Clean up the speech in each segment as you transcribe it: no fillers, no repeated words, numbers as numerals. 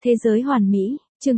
Thế giới hoàn mỹ, chương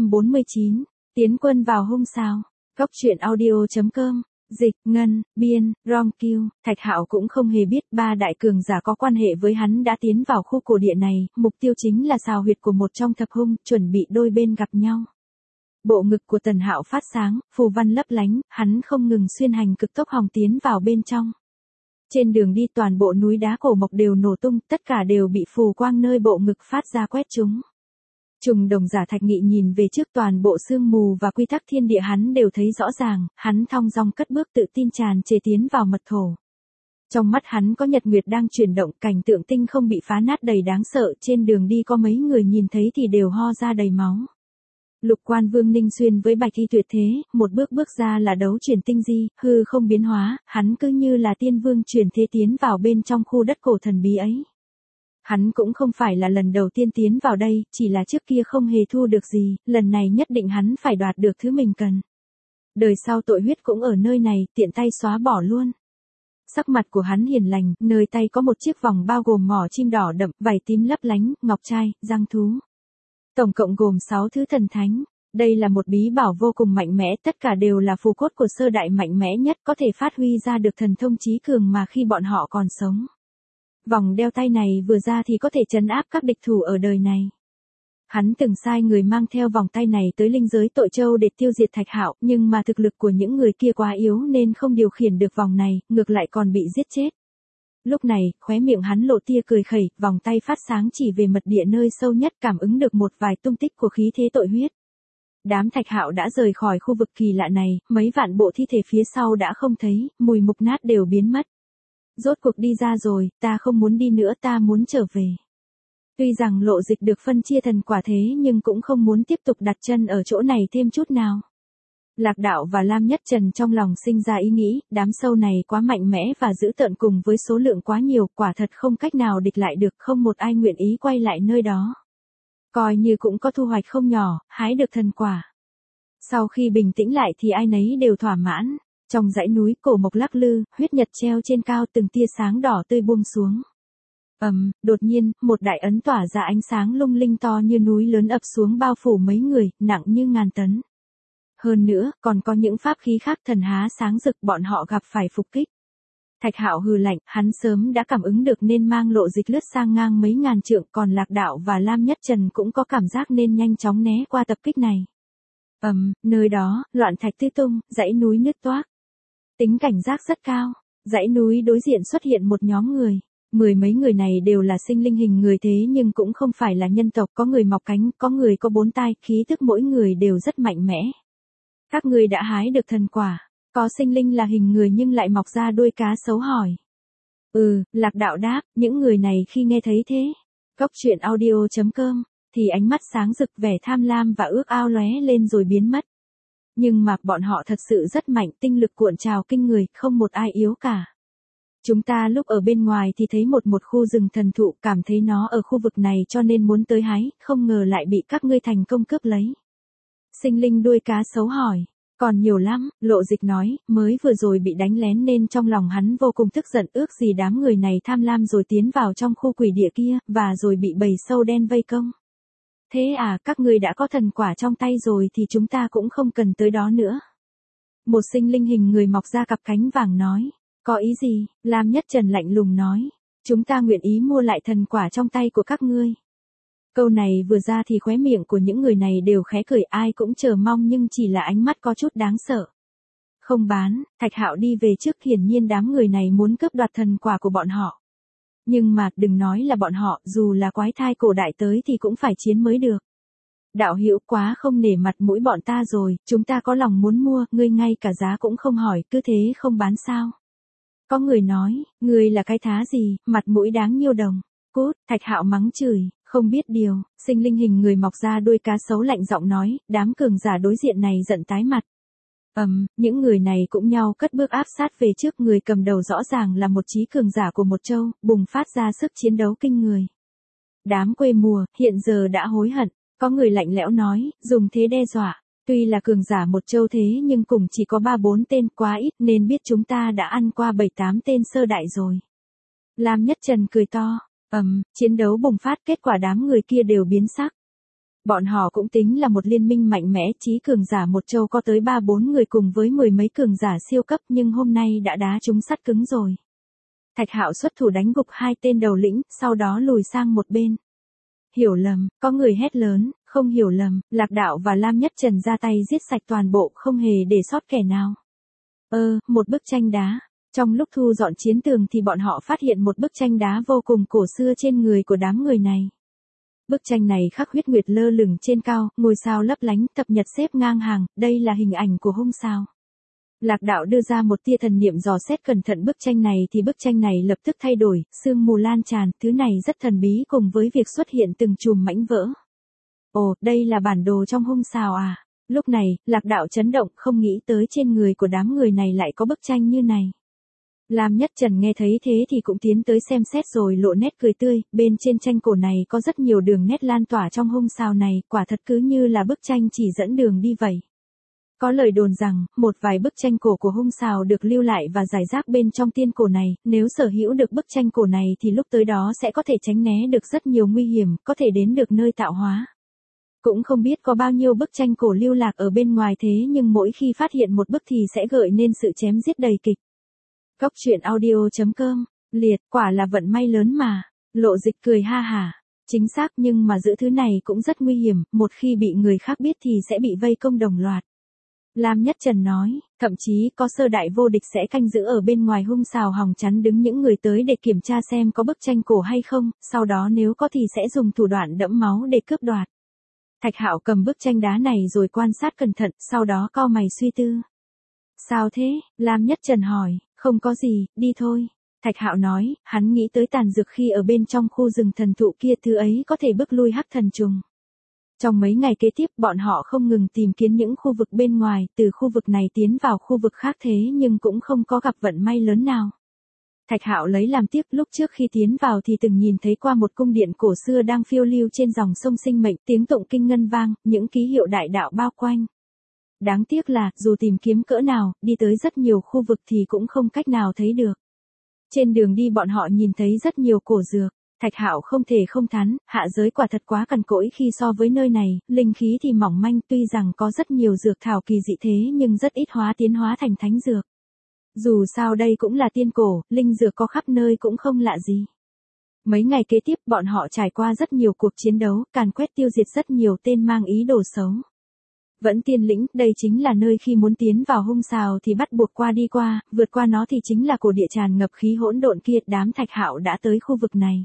849, tiến quân vào hung sao. Góc truyện audio.com, dịch, ngân, biên, rom kiêu, Thạch Hạo cũng không hề biết ba đại cường giả có quan hệ với hắn đã tiến vào khu cổ địa này, mục tiêu chính là xào huyệt của một trong thập hung, chuẩn bị đôi bên gặp nhau. Bộ ngực của Tần Hạo phát sáng, phù văn lấp lánh, hắn không ngừng xuyên hành cực tốc hòng tiến vào bên trong. Trên đường đi toàn bộ núi đá cổ mộc đều nổ tung, tất cả đều bị phù quang nơi bộ ngực phát ra quét chúng. Trùng đồng giả Thạch Nghị nhìn về trước, toàn bộ sương mù và quy tắc thiên địa hắn đều thấy rõ ràng, hắn thong dong cất bước tự tin tràn trề tiến vào mật thổ. Trong mắt hắn có nhật nguyệt đang chuyển động, cảnh tượng tinh không bị phá nát đầy đáng sợ, trên đường đi có mấy người nhìn thấy thì đều ho ra đầy máu. Lục Quan Vương Ninh Xuyên với Bạch Thi tuyệt thế, một bước bước ra là đấu chuyển tinh di, hư không biến hóa, hắn cứ như là tiên vương chuyển thế tiến vào bên trong khu đất cổ thần bí ấy. Hắn cũng không phải là lần đầu tiên tiến vào đây, chỉ là trước kia không hề thu được gì, lần này nhất định hắn phải đoạt được thứ mình cần. Đời sau tội huyết cũng ở nơi này, tiện tay xóa bỏ luôn. Sắc mặt của hắn hiền lành, nơi tay có một chiếc vòng bao gồm mỏ chim đỏ đậm, vảy tím lấp lánh, ngọc trai, răng thú. Tổng cộng gồm 6 thứ thần thánh. Đây là một bí bảo vô cùng mạnh mẽ, tất cả đều là phù cốt của sơ đại mạnh mẽ nhất, có thể phát huy ra được thần thông trí cường mà khi bọn họ còn sống. Vòng đeo tay này vừa ra thì có thể trấn áp các địch thủ ở đời này. Hắn từng sai người mang theo vòng tay này tới linh giới Tội Châu để tiêu diệt Thạch Hạo, nhưng mà thực lực của những người kia quá yếu nên không điều khiển được vòng này, ngược lại còn bị giết chết. Lúc này, khóe miệng hắn lộ tia cười khẩy, vòng tay phát sáng chỉ về mật địa nơi sâu nhất, cảm ứng được một vài tung tích của khí thế tội huyết. Đám Thạch Hạo đã rời khỏi khu vực kỳ lạ này, mấy vạn bộ thi thể phía sau đã không thấy, mùi mục nát đều biến mất. Rốt cuộc đi ra rồi, ta không muốn đi nữa, ta muốn trở về. Tuy rằng Lộ Dịch được phân chia thần quả thế nhưng cũng không muốn tiếp tục đặt chân ở chỗ này thêm chút nào. Lạc Đạo và Lam Nhất Trần trong lòng sinh ra ý nghĩ, đám sâu này quá mạnh mẽ và dữ tợn cùng với số lượng quá nhiều, quả thật không cách nào địch lại được, không một ai nguyện ý quay lại nơi đó. Coi như cũng có thu hoạch không nhỏ, hái được thần quả. Sau khi bình tĩnh lại thì ai nấy đều thỏa mãn. Trong dãy núi cổ mộc lắc lư, huyết nhật treo trên cao, từng tia sáng đỏ tươi buông xuống. Đột nhiên, một đại ấn tỏa ra ánh sáng lung linh to như núi lớn ập xuống bao phủ mấy người, nặng như ngàn tấn. Hơn nữa, còn có những pháp khí khác thần há sáng rực, bọn họ gặp phải phục kích. Thạch Hạo hừ lạnh, hắn sớm đã cảm ứng được nên mang Lộ Dịch lướt sang ngang mấy ngàn trượng, còn Lạc Đạo và Lam Nhất Trần cũng có cảm giác nên nhanh chóng né qua tập kích này. Nơi đó, loạn thạch tứ tung, dãy núi nứt toác. Tính cảnh giác rất cao, dãy núi đối diện xuất hiện một nhóm người. Mười mấy người này đều là sinh linh hình người thế nhưng cũng không phải là nhân tộc, có người mọc cánh, có người có 4 tai, khí tức mỗi người đều rất mạnh mẽ. Các ngươi đã hái được thần quả, có sinh linh là hình người nhưng lại mọc ra đuôi cá sấu hỏi. Lạc Đạo đáp, những người này khi nghe thấy thế, góc truyện audio.com, thì ánh mắt sáng rực, vẻ tham lam và ước ao lóe lên rồi biến mất. Nhưng mà bọn họ thật sự rất mạnh, tinh lực cuộn trào kinh người, không một ai yếu cả. Chúng ta lúc ở bên ngoài thì thấy một khu rừng thần thụ, cảm thấy nó ở khu vực này cho nên muốn tới hái, không ngờ lại bị các ngươi thành công cướp lấy. Sinh linh đuôi cá sấu hỏi, còn nhiều lắm, Lộ Dịch nói, mới vừa rồi bị đánh lén nên trong lòng hắn vô cùng tức giận, ước gì đám người này tham lam rồi tiến vào trong khu quỷ địa kia, và rồi bị bầy sâu đen vây công. Thế à, các ngươi đã có thần quả trong tay rồi thì chúng ta cũng không cần tới đó nữa. Một sinh linh hình người mọc ra cặp cánh vàng nói, có ý gì? Lam Nhất Trần lạnh lùng nói, chúng ta nguyện ý mua lại thần quả trong tay của các ngươi. Câu này vừa ra thì khóe miệng của những người này đều khẽ cười, ai cũng chờ mong nhưng chỉ là ánh mắt có chút đáng sợ. Không bán, Thạch Hạo đi về trước, hiển nhiên đám người này muốn cướp đoạt thần quả của bọn họ. Nhưng mà, đừng nói là bọn họ, dù là quái thai cổ đại tới thì cũng phải chiến mới được. Đạo hữu quá không nể mặt mũi bọn ta rồi, chúng ta có lòng muốn mua, ngươi ngay cả giá cũng không hỏi, cứ thế không bán sao. Có người nói, ngươi là cái thá gì, mặt mũi đáng nhiêu đồng. Cút, Thạch Hạo mắng chửi, không biết điều, sinh linh hình người mọc ra đuôi cá sấu lạnh giọng nói, đám cường giả đối diện này giận tái mặt. Những người này cũng nhau cất bước áp sát về trước, người cầm đầu rõ ràng là một chí cường giả của một châu, bùng phát ra sức chiến đấu kinh người. Đám quê mùa, hiện giờ đã hối hận, có người lạnh lẽo nói, dùng thế đe dọa, tuy là cường giả một châu thế nhưng cùng chỉ có 3-4 tên, quá ít nên biết chúng ta đã ăn qua 7-8 tên sơ đại rồi. Lam Nhất Trần cười to, chiến đấu bùng phát, kết quả đám người kia đều biến sắc. Bọn họ cũng tính là một liên minh mạnh mẽ, chí cường giả một châu có tới 3-4 người cùng với mười mấy cường giả siêu cấp, nhưng hôm nay đã đá trúng sắt cứng rồi. Thạch Hạo xuất thủ đánh gục hai tên đầu lĩnh, sau đó lùi sang một bên. Hiểu lầm, có người hét lớn, không hiểu lầm, Lạc Đạo và Lam Nhất Trần ra tay giết sạch toàn bộ, không hề để sót kẻ nào. Một bức tranh đá. Trong lúc thu dọn chiến tường thì bọn họ phát hiện một bức tranh đá vô cùng cổ xưa trên người của đám người này. Bức tranh này khắc huyết nguyệt lơ lửng trên cao, ngôi sao lấp lánh, thập nhật xếp ngang hàng, đây là hình ảnh của hung sao. Lạc Đạo đưa ra một tia thần niệm dò xét cẩn thận bức tranh này thì bức tranh này lập tức thay đổi, sương mù lan tràn, thứ này rất thần bí cùng với việc xuất hiện từng chùm mảnh vỡ. Ồ, đây là bản đồ trong hung sao à? Lúc này, Lạc Đạo chấn động, không nghĩ tới trên người của đám người này lại có bức tranh như này. Lam Nhất Trần nghe thấy thế thì cũng tiến tới xem xét rồi lộ nét cười tươi, bên trên tranh cổ này có rất nhiều đường nét lan tỏa trong hung sao này, quả thật cứ như là bức tranh chỉ dẫn đường đi vậy. Có lời đồn rằng, một vài bức tranh cổ của hung sao được lưu lại và giải rác bên trong tiên cổ này, nếu sở hữu được bức tranh cổ này thì lúc tới đó sẽ có thể tránh né được rất nhiều nguy hiểm, có thể đến được nơi tạo hóa. Cũng không biết có bao nhiêu bức tranh cổ lưu lạc ở bên ngoài thế nhưng mỗi khi phát hiện một bức thì sẽ gợi nên sự chém giết đầy kịch. Cốc truyện audio.com, liệt, quả là vận may lớn mà. Lộ Dịch cười ha hả. Chính xác, nhưng mà giữ thứ này cũng rất nguy hiểm, một khi bị người khác biết thì sẽ bị vây công đồng loạt. Lam Nhất Trần nói, thậm chí có sơ đại vô địch sẽ canh giữ ở bên ngoài hung sao hòng chắn đứng những người tới để kiểm tra xem có bức tranh cổ hay không, sau đó nếu có thì sẽ dùng thủ đoạn đẫm máu để cướp đoạt. Thạch Hạo cầm bức tranh đá này rồi quan sát cẩn thận, sau đó cau mày suy tư. Sao thế? Lam Nhất Trần hỏi, không có gì, đi thôi. Thạch Hạo nói, hắn nghĩ tới tàn dược khi ở bên trong khu rừng thần thụ kia, thứ ấy có thể bức lui hắc thần trùng. Trong mấy ngày kế tiếp bọn họ không ngừng tìm kiếm những khu vực bên ngoài, từ khu vực này tiến vào khu vực khác thế nhưng cũng không có gặp vận may lớn nào. Thạch Hạo lấy làm tiếc, lúc trước khi tiến vào thì từng nhìn thấy qua một cung điện cổ xưa đang phiêu lưu trên dòng sông sinh mệnh, tiếng tụng kinh ngân vang, những ký hiệu đại đạo bao quanh. Đáng tiếc là, dù tìm kiếm cỡ nào, đi tới rất nhiều khu vực thì cũng không cách nào thấy được. Trên đường đi bọn họ nhìn thấy rất nhiều cổ dược. Thạch Hạo không thể không thán, hạ giới quả thật quá cằn cỗi khi so với nơi này, linh khí thì mỏng manh, tuy rằng có rất nhiều dược thảo kỳ dị thế nhưng rất ít tiến hóa thành thánh dược. Dù sao đây cũng là tiên cổ, linh dược có khắp nơi cũng không lạ gì. Mấy ngày kế tiếp bọn họ trải qua rất nhiều cuộc chiến đấu, càn quét tiêu diệt rất nhiều tên mang ý đồ xấu. Vẫn Tiên Lĩnh, đây chính là nơi khi muốn tiến vào hung sao thì bắt buộc đi qua, vượt qua nó thì chính là cổ địa tràn ngập khí hỗn độn kia. Đám Thạch Hạo đã tới khu vực này.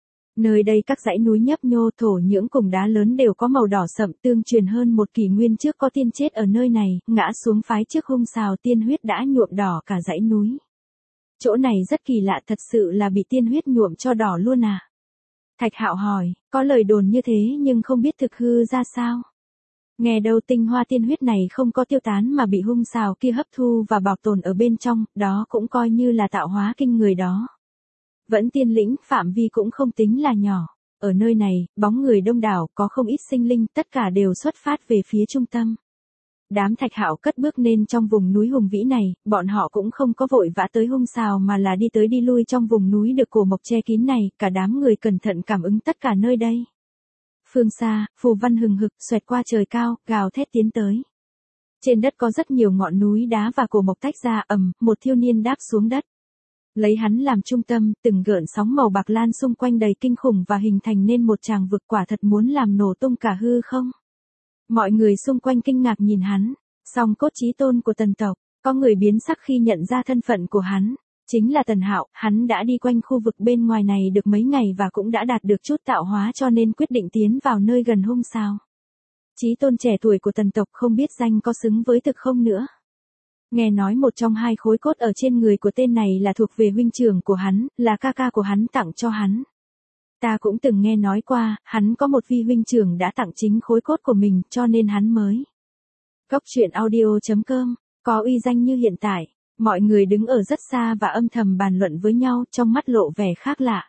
Nơi đây các dãy núi nhấp nhô, thổ nhưỡng cùng đá lớn đều có màu đỏ sậm, tương truyền hơn một kỷ nguyên trước có tiên chết ở nơi này, ngã xuống phái trước hung sao tiên huyết đã nhuộm đỏ cả dãy núi. Chỗ này rất kỳ lạ, thật sự là bị tiên huyết nhuộm cho đỏ luôn à? Thạch Hạo hỏi, có lời đồn như thế nhưng không biết thực hư ra sao. Nghe đâu tinh hoa tiên huyết này không có tiêu tán mà bị hung sao kia hấp thu và bảo tồn ở bên trong, đó cũng coi như là tạo hóa kinh người đó. Vẫn Tiên Lĩnh, phạm vi cũng không tính là nhỏ. Ở nơi này, bóng người đông đảo, có không ít sinh linh, tất cả đều xuất phát về phía trung tâm. Đám Thạch Hạo cất bước nên trong vùng núi hùng vĩ này, bọn họ cũng không có vội vã tới hung sao mà là đi tới đi lui trong vùng núi được cổ mộc che kín này, cả đám người cẩn thận cảm ứng tất cả nơi đây. Phương xa, phù văn hừng hực, xoẹt qua trời cao, gào thét tiến tới. Trên đất có rất nhiều ngọn núi đá và cổ mộc tách ra, một thiếu niên đáp xuống đất. Lấy hắn làm trung tâm, từng gợn sóng màu bạc lan xung quanh đầy kinh khủng và hình thành nên một tràng vực, quả thật muốn làm nổ tung cả hư không. Mọi người xung quanh kinh ngạc nhìn hắn, song cốt chí tôn của Tần tộc, có người biến sắc khi nhận ra thân phận của hắn, chính là Tần Hạo. Hắn đã đi quanh khu vực bên ngoài này được mấy ngày và cũng đã đạt được chút tạo hóa cho nên quyết định tiến vào nơi gần hung sao. Chí tôn trẻ tuổi của Tần tộc không biết danh có xứng với thực không nữa. Nghe nói một trong hai khối cốt ở trên người của tên này là thuộc về huynh trưởng của hắn, là ca ca của hắn tặng cho hắn. Ta cũng từng nghe nói qua, hắn có một vi huynh trưởng đã tặng chính khối cốt của mình, cho nên hắn mới. Cốc truyện audio.com, có uy danh như hiện tại, mọi người đứng ở rất xa và âm thầm bàn luận với nhau, trong mắt lộ vẻ khác lạ.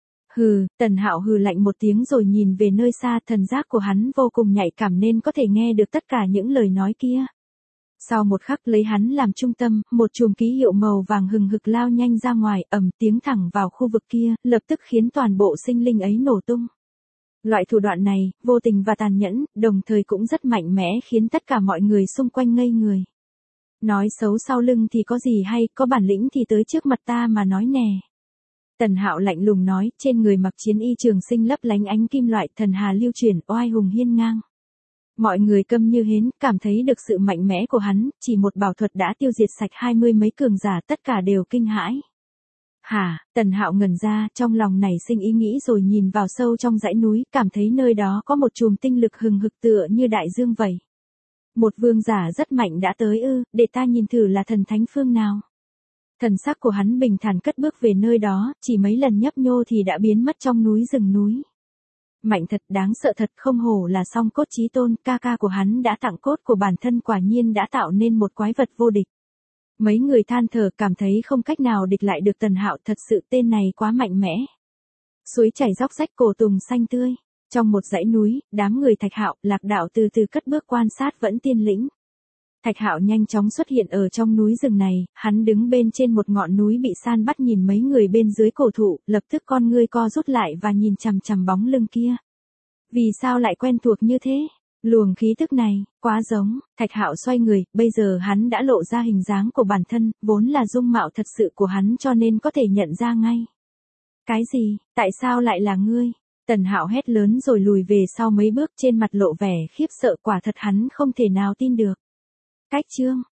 Hừ, Tần Hạo hừ lạnh một tiếng rồi nhìn về nơi xa, thần giác của hắn vô cùng nhạy cảm nên có thể nghe được tất cả những lời nói kia. Sau một khắc lấy hắn làm trung tâm, một chùm ký hiệu màu vàng hừng hực lao nhanh ra ngoài, tiếng thẳng vào khu vực kia, lập tức khiến toàn bộ sinh linh ấy nổ tung. Loại thủ đoạn này, vô tình và tàn nhẫn, đồng thời cũng rất mạnh mẽ khiến tất cả mọi người xung quanh ngây người. Nói xấu sau lưng thì có gì hay, có bản lĩnh thì tới trước mặt ta mà nói nè. Tần Hạo lạnh lùng nói, trên người mặc chiến y trường sinh lấp lánh ánh kim loại, thần hà lưu chuyển, oai hùng hiên ngang. Mọi người câm như hến, cảm thấy được sự mạnh mẽ của hắn, chỉ một bảo thuật đã tiêu diệt sạch 20 mấy cường giả, tất cả đều kinh hãi. Hả, Tần Hạo ngẩn ra, trong lòng nảy sinh ý nghĩ rồi nhìn vào sâu trong dãy núi, cảm thấy nơi đó có một chùm tinh lực hừng hực tựa như đại dương vậy. Một vương giả rất mạnh đã tới ư, để ta nhìn thử là thần thánh phương nào. Thần sắc của hắn bình thản cất bước về nơi đó, chỉ mấy lần nhấp nhô thì đã biến mất trong núi rừng núi. Mạnh thật, đáng sợ thật, không hổ là song cốt chí tôn, ca ca của hắn đã tặng cốt của bản thân, quả nhiên đã tạo nên một quái vật vô địch. Mấy người than thở, cảm thấy không cách nào địch lại được Tần Hạo, thật sự tên này quá mạnh mẽ. Suối chảy róc rách cổ tùng xanh tươi. Trong một dãy núi, đám người Thạch Hạo, Lạc Đạo từ từ cất bước quan sát Vẫn Tiên Lĩnh. Thạch Hạo nhanh chóng xuất hiện ở trong núi rừng này, hắn đứng bên trên một ngọn núi bị san bắt nhìn mấy người bên dưới cổ thụ, lập tức con ngươi co rút lại và nhìn chằm chằm bóng lưng kia. Vì sao lại quen thuộc như thế? Luồng khí tức này, quá giống. Thạch Hạo xoay người, bây giờ hắn đã lộ ra hình dáng của bản thân, vốn là dung mạo thật sự của hắn cho nên có thể nhận ra ngay. Cái gì, tại sao lại là ngươi? Tần Hạo hét lớn rồi lùi về sau mấy bước, trên mặt lộ vẻ khiếp sợ, quả thật hắn không thể nào tin được. Cách chương